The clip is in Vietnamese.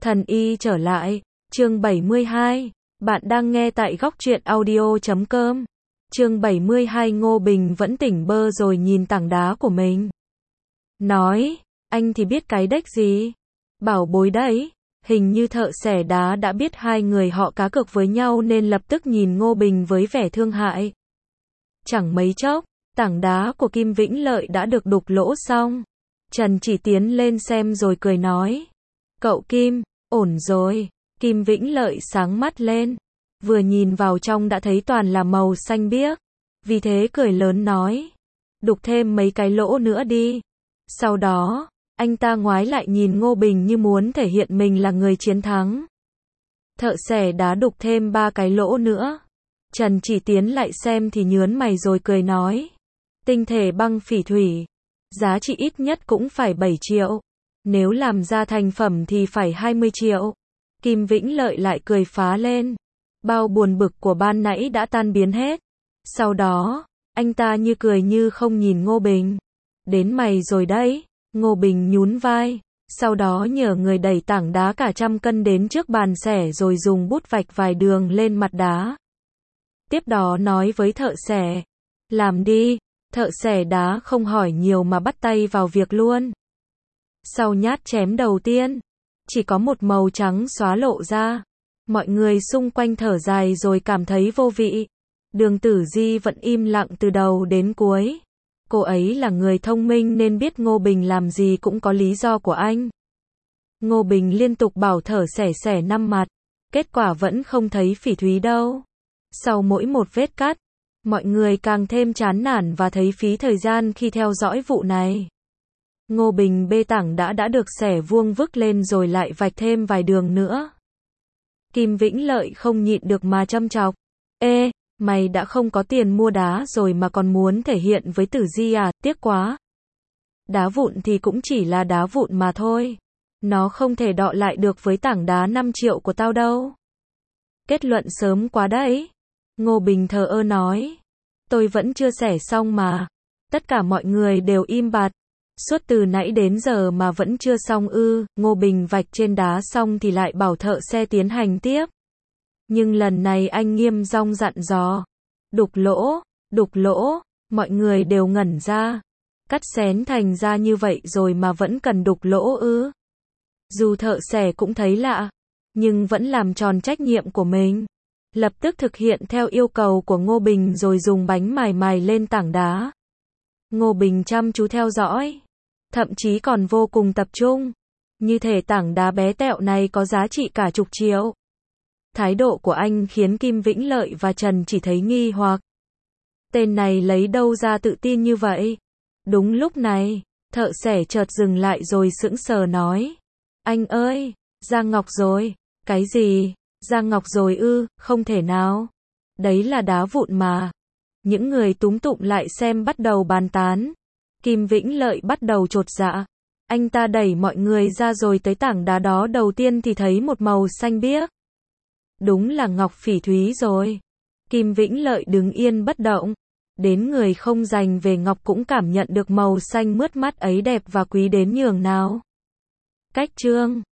Thần y trở lại, chương 72, bạn đang nghe tại góc truyện audio.com. Chương 72 Ngô Bình vẫn tỉnh bơ rồi nhìn tảng đá của mình. Nói, anh thì biết cái đếch gì? Bảo bối đấy, hình như thợ xẻ đá đã biết hai người họ cá cược với nhau nên lập tức nhìn Ngô Bình với vẻ thương hại. Chẳng mấy chốc, tảng đá của Kim Vĩnh Lợi đã được đục lỗ xong. Trần chỉ tiến lên xem rồi cười nói. Cậu Kim, ổn rồi. Kim Vĩnh Lợi sáng mắt lên. Vừa nhìn vào trong đã thấy toàn là màu xanh biếc. Vì thế cười lớn nói. Đục thêm mấy cái lỗ nữa đi. Sau đó, anh ta ngoái lại nhìn Ngô Bình như muốn thể hiện mình là người chiến thắng. Thợ xẻ đá đục thêm 3 cái lỗ nữa. Trần chỉ tiến lại xem thì nhớn mày rồi cười nói. Tinh thể băng phỉ thủy. Giá trị ít nhất cũng phải 7 triệu. Nếu làm ra thành phẩm thì phải 20 triệu. Kim Vĩnh Lợi lại cười phá lên. Bao buồn bực của ban nãy đã tan biến hết. Sau đó, anh ta như cười như không nhìn Ngô Bình. Đến mày rồi đấy. Ngô Bình nhún vai. Sau đó nhờ người đẩy tảng đá cả 100 cân đến trước bàn xẻ rồi dùng bút vạch vài đường lên mặt đá. Tiếp đó nói với thợ xẻ. Làm đi. Thợ xẻ đá không hỏi nhiều mà bắt tay vào việc luôn. Sau nhát chém đầu tiên, chỉ có một màu trắng xóa lộ ra. Mọi người xung quanh thở dài rồi cảm thấy vô vị. Đường Tử Di vẫn im lặng từ đầu đến cuối. Cô ấy là người thông minh nên biết Ngô Bình làm gì cũng có lý do của anh. Ngô Bình liên tục bảo thợ xẻ 5 mặt. Kết quả vẫn không thấy phỉ thúy đâu. Sau mỗi một vết cắt, mọi người càng thêm chán nản và thấy phí thời gian khi theo dõi vụ này. Ngô Bình bê tảng đã được xẻ vuông vức lên rồi lại vạch thêm vài đường nữa. Kim Vĩnh Lợi không nhịn được mà châm chọc. Ê, mày đã không có tiền mua đá rồi mà còn muốn thể hiện với Tử Di à, tiếc quá. Đá vụn thì cũng chỉ là đá vụn mà thôi. Nó không thể đọ lại được với tảng đá 5 triệu của tao đâu. Kết luận sớm quá đấy. Ngô Bình thờ ơ nói. Tôi vẫn chưa xẻ xong mà. Tất cả mọi người đều im bặt. Suốt từ nãy đến giờ mà vẫn chưa xong ư. Ngô Bình vạch trên đá xong thì lại bảo thợ xe tiến hành tiếp. Nhưng lần này anh nghiêm giọng dặn dò. Đục lỗ, mọi người đều ngẩn ra. Cắt xén thành ra như vậy rồi mà vẫn cần đục lỗ ư. Dù thợ xẻ cũng thấy lạ, nhưng vẫn làm tròn trách nhiệm của mình. Lập tức thực hiện theo yêu cầu của Ngô Bình rồi dùng bánh mài lên tảng đá. Ngô Bình chăm chú theo dõi, thậm chí còn vô cùng tập trung. Như thể tảng đá bé tẹo này có giá trị cả chục triệu. Thái độ của anh khiến Kim Vĩnh Lợi và Trần chỉ thấy nghi hoặc. Tên này lấy đâu ra tự tin như vậy? Đúng lúc này, thợ xẻ chợt dừng lại rồi sững sờ nói. Anh ơi, ra ngọc rồi. Cái gì? Ra ngọc rồi ư? Không thể nào. Đấy là đá vụn mà. Những người túm tụm lại xem bắt đầu bàn tán. Kim Vĩnh Lợi bắt đầu chột dạ. Anh ta đẩy mọi người ra rồi tới tảng đá đó đầu tiên thì thấy một màu xanh biếc. Đúng là ngọc phỉ thúy rồi. Kim Vĩnh Lợi đứng yên bất động. Đến người không dành về ngọc cũng cảm nhận được màu xanh mướt mắt ấy đẹp và quý đến nhường nào. Cách chương